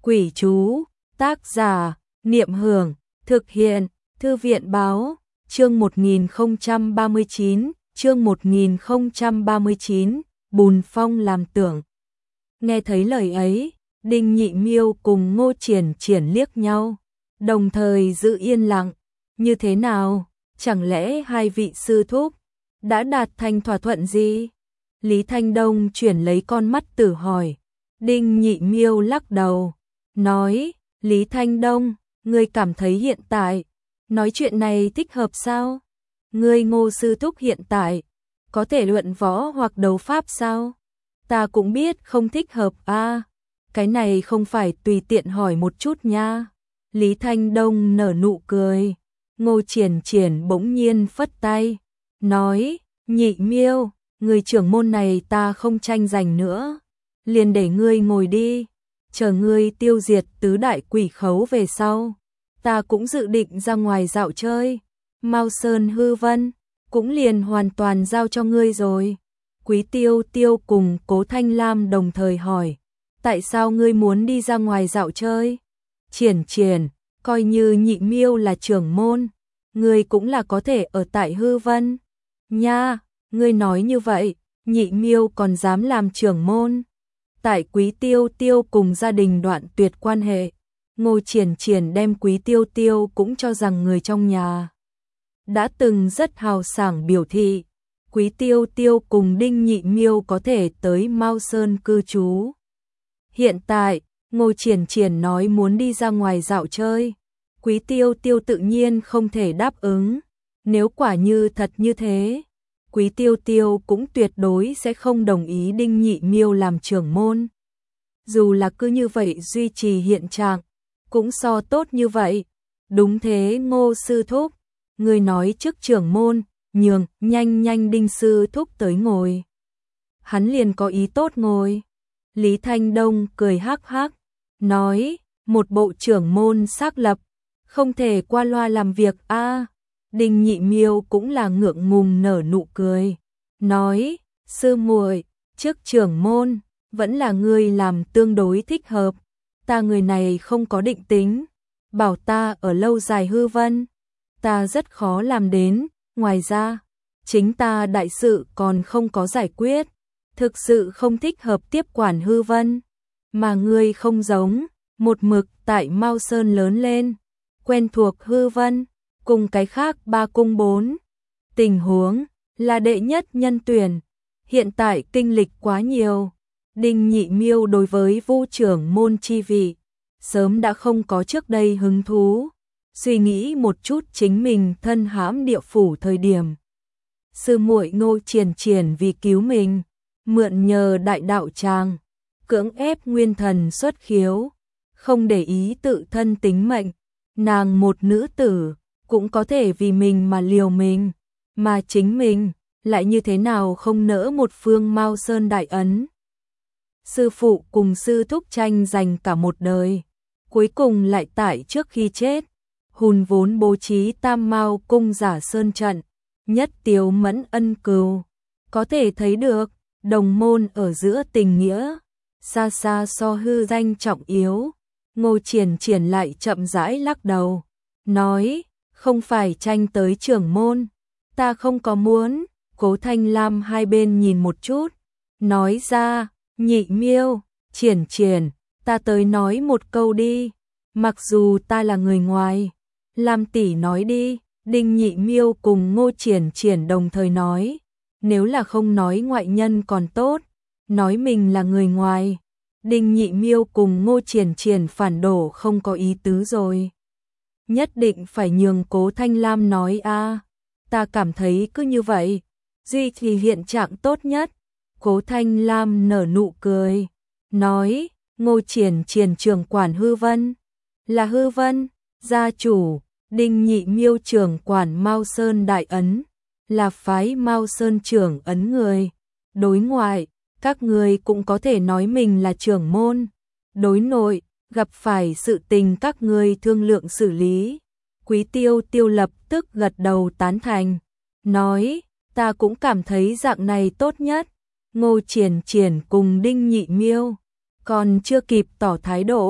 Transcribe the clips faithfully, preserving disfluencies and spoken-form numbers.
Quỷ chú, tác giả, Niệm Hưởng, thực hiện, Thư viện báo, chương một nghìn không trăm ba mươi chín, chương một nghìn không trăm ba mươi chín, Bùn Phong làm tưởng. Nghe thấy lời ấy, Đinh Nhị Miêu cùng Ngô Triển Triển liếc nhau, đồng thời giữ yên lặng. Như thế nào? Chẳng lẽ hai vị sư thúc đã đạt thành thỏa thuận gì? Lý Thanh Đông chuyển lấy con mắt tử hỏi. Đinh Nhị Miêu lắc đầu, nói, Lý Thanh Đông, ngươi cảm thấy hiện tại nói chuyện này thích hợp sao? Ngươi Ngô sư thúc hiện tại có thể luận võ hoặc đấu pháp sao? Ta cũng biết không thích hợp a. À, cái này không phải tùy tiện hỏi một chút nha. Lý Thanh Đông nở nụ cười. Ngô Triển Triển bỗng nhiên phất tay, nói, Nhị Miêu, người trưởng môn này ta không tranh giành nữa, liền để ngươi ngồi đi, chờ ngươi tiêu diệt tứ đại quỷ khấu về sau, ta cũng dự định ra ngoài dạo chơi, Mao Sơn Hư Vân cũng liền hoàn toàn giao cho ngươi rồi. Quý Tiêu Tiêu cùng Cố Thanh Lam đồng thời hỏi, tại sao ngươi muốn đi ra ngoài dạo chơi? Triển Triển, coi như Nhị Miêu là trưởng môn, ngươi cũng là có thể ở tại Hư Vân. Nha, ngươi nói như vậy, Nhị Miêu còn dám làm trưởng môn. Tại Quý Tiêu Tiêu cùng gia đình đoạn tuyệt quan hệ, Ngô Triển Triển đem Quý Tiêu Tiêu cũng cho rằng người trong nhà. Đã từng rất hào sảng biểu thị, Quý Tiêu Tiêu cùng Đinh Nhị Miêu có thể tới Mao Sơn cư trú. Hiện tại, Ngô Triển Triển nói muốn đi ra ngoài dạo chơi, Quý Tiêu Tiêu tự nhiên không thể đáp ứng. Nếu quả như thật như thế, Quý Tiêu Tiêu cũng tuyệt đối sẽ không đồng ý Đinh Nhị Miêu làm trưởng môn. Dù là cứ như vậy duy trì hiện trạng, cũng so tốt như vậy. Đúng thế Ngô sư thúc, người nói trước trưởng môn, nhường, nhanh nhanh Đinh sư thúc tới ngồi. Hắn liền có ý tốt ngồi. Lý Thanh Đông cười hắc hắc, nói, một bộ trưởng môn xác lập, không thể qua loa làm việc a. À, Đinh Nhị Miêu cũng là ngượng ngùng nở nụ cười, nói, sư muội, trước trưởng môn, vẫn là ngươi làm tương đối thích hợp, ta người này không có định tính, bảo ta ở lâu dài Hư Vân, ta rất khó làm đến, ngoài ra, chính ta đại sự còn không có giải quyết, thực sự không thích hợp tiếp quản Hư Vân, mà ngươi không giống, một mực tại Mao Sơn lớn lên, quen thuộc Hư Vân, cùng cái khác ba cung bốn. Tình huống là đệ nhất nhân tuyển, hiện tại kinh lịch quá nhiều. Đinh Nhị Miêu đối với Vu trưởng môn chi vị, sớm đã không có trước đây hứng thú, suy nghĩ một chút chính mình thân hãm địa phủ thời điểm. Sư muội Ngô Triển Triển vì cứu mình, mượn nhờ đại đạo tràng, cưỡng ép nguyên thần xuất khiếu, không để ý tự thân tính mệnh, nàng một nữ tử, cũng có thể vì mình mà liều mình, mà chính mình, lại như thế nào không nỡ một phương Mao Sơn đại ấn. Sư phụ cùng sư thúc tranh giành cả một đời, cuối cùng lại tại trước khi chết, hùn vốn bố trí tam Mao cung giả sơn trận, nhất tiếu mẫn ân cừu, có thể thấy được, đồng môn ở giữa tình nghĩa, xa xa so hư danh trọng yếu. Ngô Triển Triển lại chậm rãi lắc đầu, nói, không phải tranh tới trưởng môn, ta không có muốn. Cố Thanh Lam hai bên nhìn một chút, nói ra, Nhị Miêu, Triển Triển, ta tới nói một câu đi, mặc dù ta là người ngoài, Lam tỷ nói đi. Đinh Nhị Miêu cùng Ngô Triển Triển đồng thời nói, nếu là không nói ngoại nhân còn tốt, nói mình là người ngoài. Đinh Nhị Miêu cùng Ngô Triển Triển phản đổ không có ý tứ rồi. Nhất định phải nhường Cố Thanh Lam nói a, à, ta cảm thấy cứ như vậy, duy trì hiện trạng tốt nhất. Cố Thanh Lam nở nụ cười, nói, Ngô Triển Triển trưởng quản Hư Vân, là Hư Vân, gia chủ, Đinh Nhị Miêu trưởng quản Mao Sơn đại ấn, là phái Mao Sơn trưởng ấn người. Đối ngoại, các người cũng có thể nói mình là trưởng môn, đối nội, gặp phải sự tình các người thương lượng xử lý. Quý Tiêu Tiêu lập tức gật đầu tán thành, nói, ta cũng cảm thấy dạng này tốt nhất. Ngô Triển Triển cùng Đinh Nhị Miêu còn chưa kịp tỏ thái độ,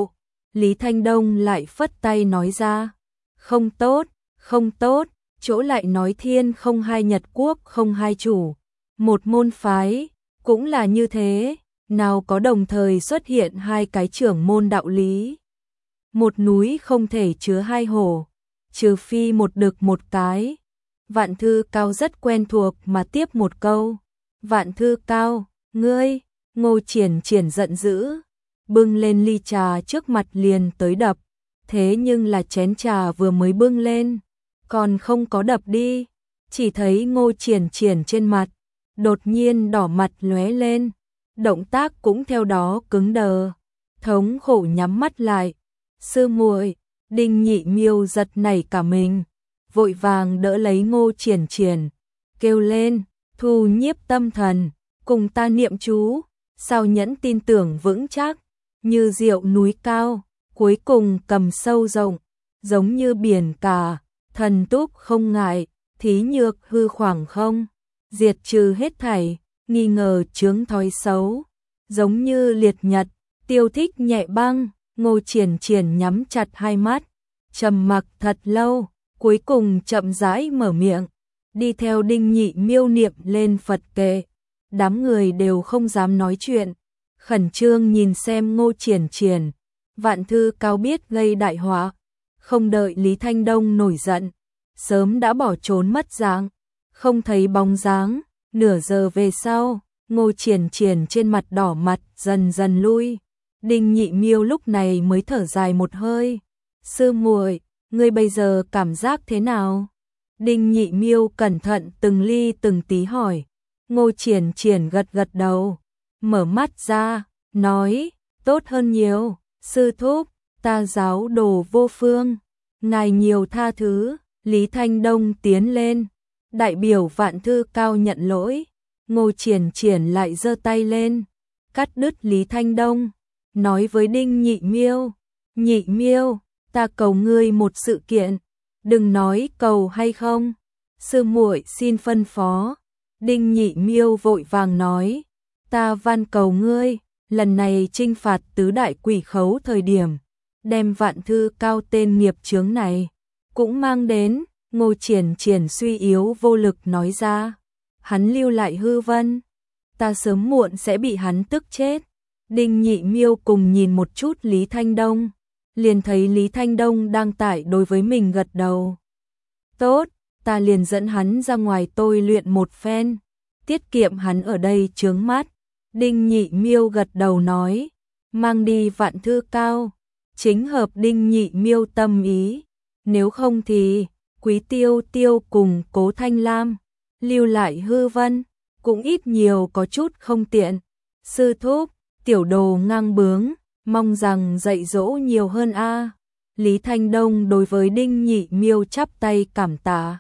Lý Thanh Đông lại phất tay nói ra, không tốt, không tốt, chỗ lại nói thiên không hai Nhật quốc không hai chủ, một môn phái, cũng là như thế, nào có đồng thời xuất hiện hai cái trưởng môn đạo lý. Một núi không thể chứa hai hổ, trừ phi một đực một cái. Vạn Thư Cao rất quen thuộc mà tiếp một câu, Vạn Thư Cao, ngươi, Ngô Triển Triển giận dữ, bưng lên ly trà trước mặt liền tới đập, thế nhưng là chén trà vừa mới bưng lên, còn không có đập đi, chỉ thấy Ngô Triển Triển trên mặt, đột nhiên đỏ mặt lóe lên, động tác cũng theo đó cứng đờ, thống khổ nhắm mắt lại, sư muội. Đinh Nhị Miêu giật nảy cả mình, vội vàng đỡ lấy Ngô Triển Triển, kêu lên, thu nhiếp tâm thần, cùng ta niệm chú, sao nhẫn tin tưởng vững chắc, như diệu núi cao, cuối cùng cầm sâu rộng, giống như biển cả, thần túc không ngại, thí nhược hư khoảng không, diệt trừ hết thảy, nghi ngờ chướng thói xấu, giống như liệt nhật, tiêu thích nhẹ băng. Ngô Triển Triển nhắm chặt hai mắt, trầm mặc thật lâu, cuối cùng chậm rãi mở miệng, đi theo Đinh Nhị Miêu niệm lên Phật kệ. Đám người đều không dám nói chuyện, khẩn trương nhìn xem Ngô Triển Triển. Vạn Thư Cao biết gây đại họa, không đợi Lý Thanh Đông nổi giận, sớm đã bỏ trốn mất dạng, không thấy bóng dáng. Nửa giờ về sau, Ngô Triển Triển trên mặt đỏ mặt dần dần lui. Đinh Nhị Miêu lúc này mới thở dài một hơi. Sư muội, ngươi bây giờ cảm giác thế nào? Đinh Nhị Miêu cẩn thận từng ly từng tí hỏi. Ngô Triển Triển gật gật đầu, mở mắt ra, nói, tốt hơn nhiều, sư thúc, ta giáo đồ vô phương, ngài nhiều tha thứ. Lý Thanh Đông tiến lên, đại biểu Vạn Thư Cao nhận lỗi. Ngô Triển Triển lại giơ tay lên, cắt đứt Lý Thanh Đông, nói với Đinh Nhị Miêu, Nhị Miêu, ta cầu ngươi một sự kiện, đừng nói cầu hay không, sư muội xin phân phó. Đinh Nhị Miêu vội vàng nói, ta van cầu ngươi, lần này trinh phạt tứ đại quỷ khấu thời điểm, đem Vạn Thư Cao tên nghiệp chướng này, cũng mang đến. Ngô Triển Triển suy yếu vô lực nói ra, hắn lưu lại hư vân, ta sớm muộn sẽ bị hắn tức chết. Đinh Nhị Miêu cùng nhìn một chút Lý Thanh Đông, liền thấy Lý Thanh Đông đang tại đối với mình gật đầu. Tốt, ta liền dẫn hắn ra ngoài tôi luyện một phen, tiết kiệm hắn ở đây chướng mắt. Đinh Nhị Miêu gật đầu nói, mang đi Vạn Thư Cao, chính hợp Đinh Nhị Miêu tâm ý, nếu không thì Quý Tiêu Tiêu cùng Cố Thanh Lam lưu lại hư vân, cũng ít nhiều có chút không tiện. Sư thúc, tiểu đồ ngang bướng, mong rằng dạy dỗ nhiều hơn a. Lý Thanh Đông đối với Đinh Nhị Miêu chắp tay cảm tạ.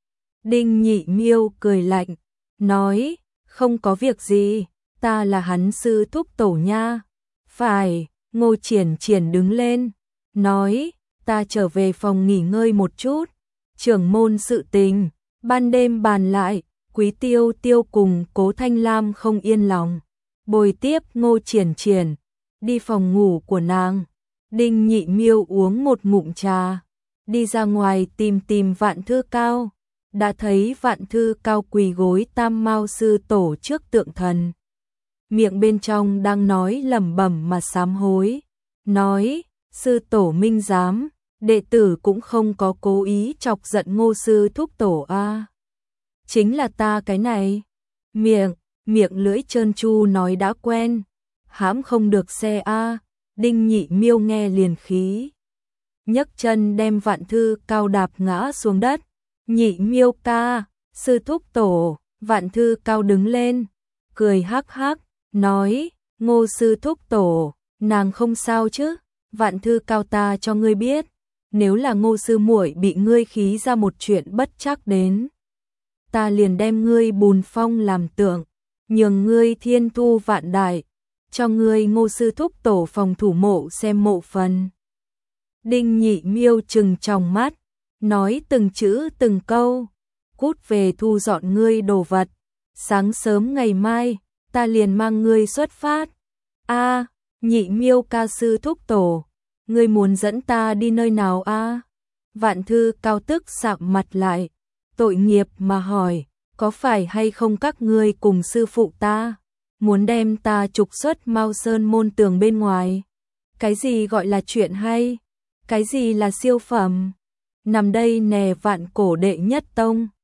Đinh Nhị Miêu cười lạnh, nói, không có việc gì, ta là hắn sư thúc tổ nha. Phải. Ngô Triển Triển đứng lên, nói, ta trở về phòng nghỉ ngơi một chút, trưởng môn sự tình, ban đêm bàn lại. Quý Tiêu Tiêu cùng Cố Thanh Lam không yên lòng, bồi tiếp Ngô Triển Triển đi phòng ngủ của nàng. Đinh Nhị Miêu uống một ngụm trà, đi ra ngoài tìm tìm Vạn Thư Cao, đã thấy Vạn Thư Cao quỳ gối Tam Mao sư tổ trước tượng thần, miệng bên trong đang nói lẩm bẩm mà sám hối, nói, sư tổ minh giám, đệ tử cũng không có cố ý chọc giận Ngô sư thúc tổ a. Chính là ta cái này, miệng, miệng lưỡi trơn tru nói đã quen, hãm không được xe a. Đinh Nhị Miêu nghe liền khí, nhấc chân đem Vạn Thư Cao đạp ngã xuống đất. Nhị Miêu ca, sư thúc tổ. Vạn Thư Cao đứng lên, cười hắc hắc, nói, Ngô sư thúc tổ, nàng không sao chứ? Vạn Thư Cao, ta cho ngươi biết, nếu là Ngô sư muội bị ngươi khí ra một chuyện bất trắc đến, ta liền đem ngươi bùn phong làm tượng, nhường ngươi thiên thu vạn đại, cho ngươi Ngô sư thúc tổ phòng thủ mộ xem mộ phần. Đinh Nhị Miêu trừng tròng mắt, nói từng chữ từng câu, cút về thu dọn ngươi đồ vật, sáng sớm ngày mai, ta liền mang ngươi xuất phát. A, Nhị Miêu ca sư thúc tổ, Ngươi muốn dẫn ta đi nơi nào a? Vạn Thư Cao tức sạm mặt lại, tội nghiệp mà hỏi, có phải hay không các ngươi cùng sư phụ ta, muốn đem ta trục xuất Mao Sơn môn tường bên ngoài? Cái gì gọi là chuyện hay? Cái gì là siêu phẩm? Nằm đây nè Vạn Cổ đệ nhất tông.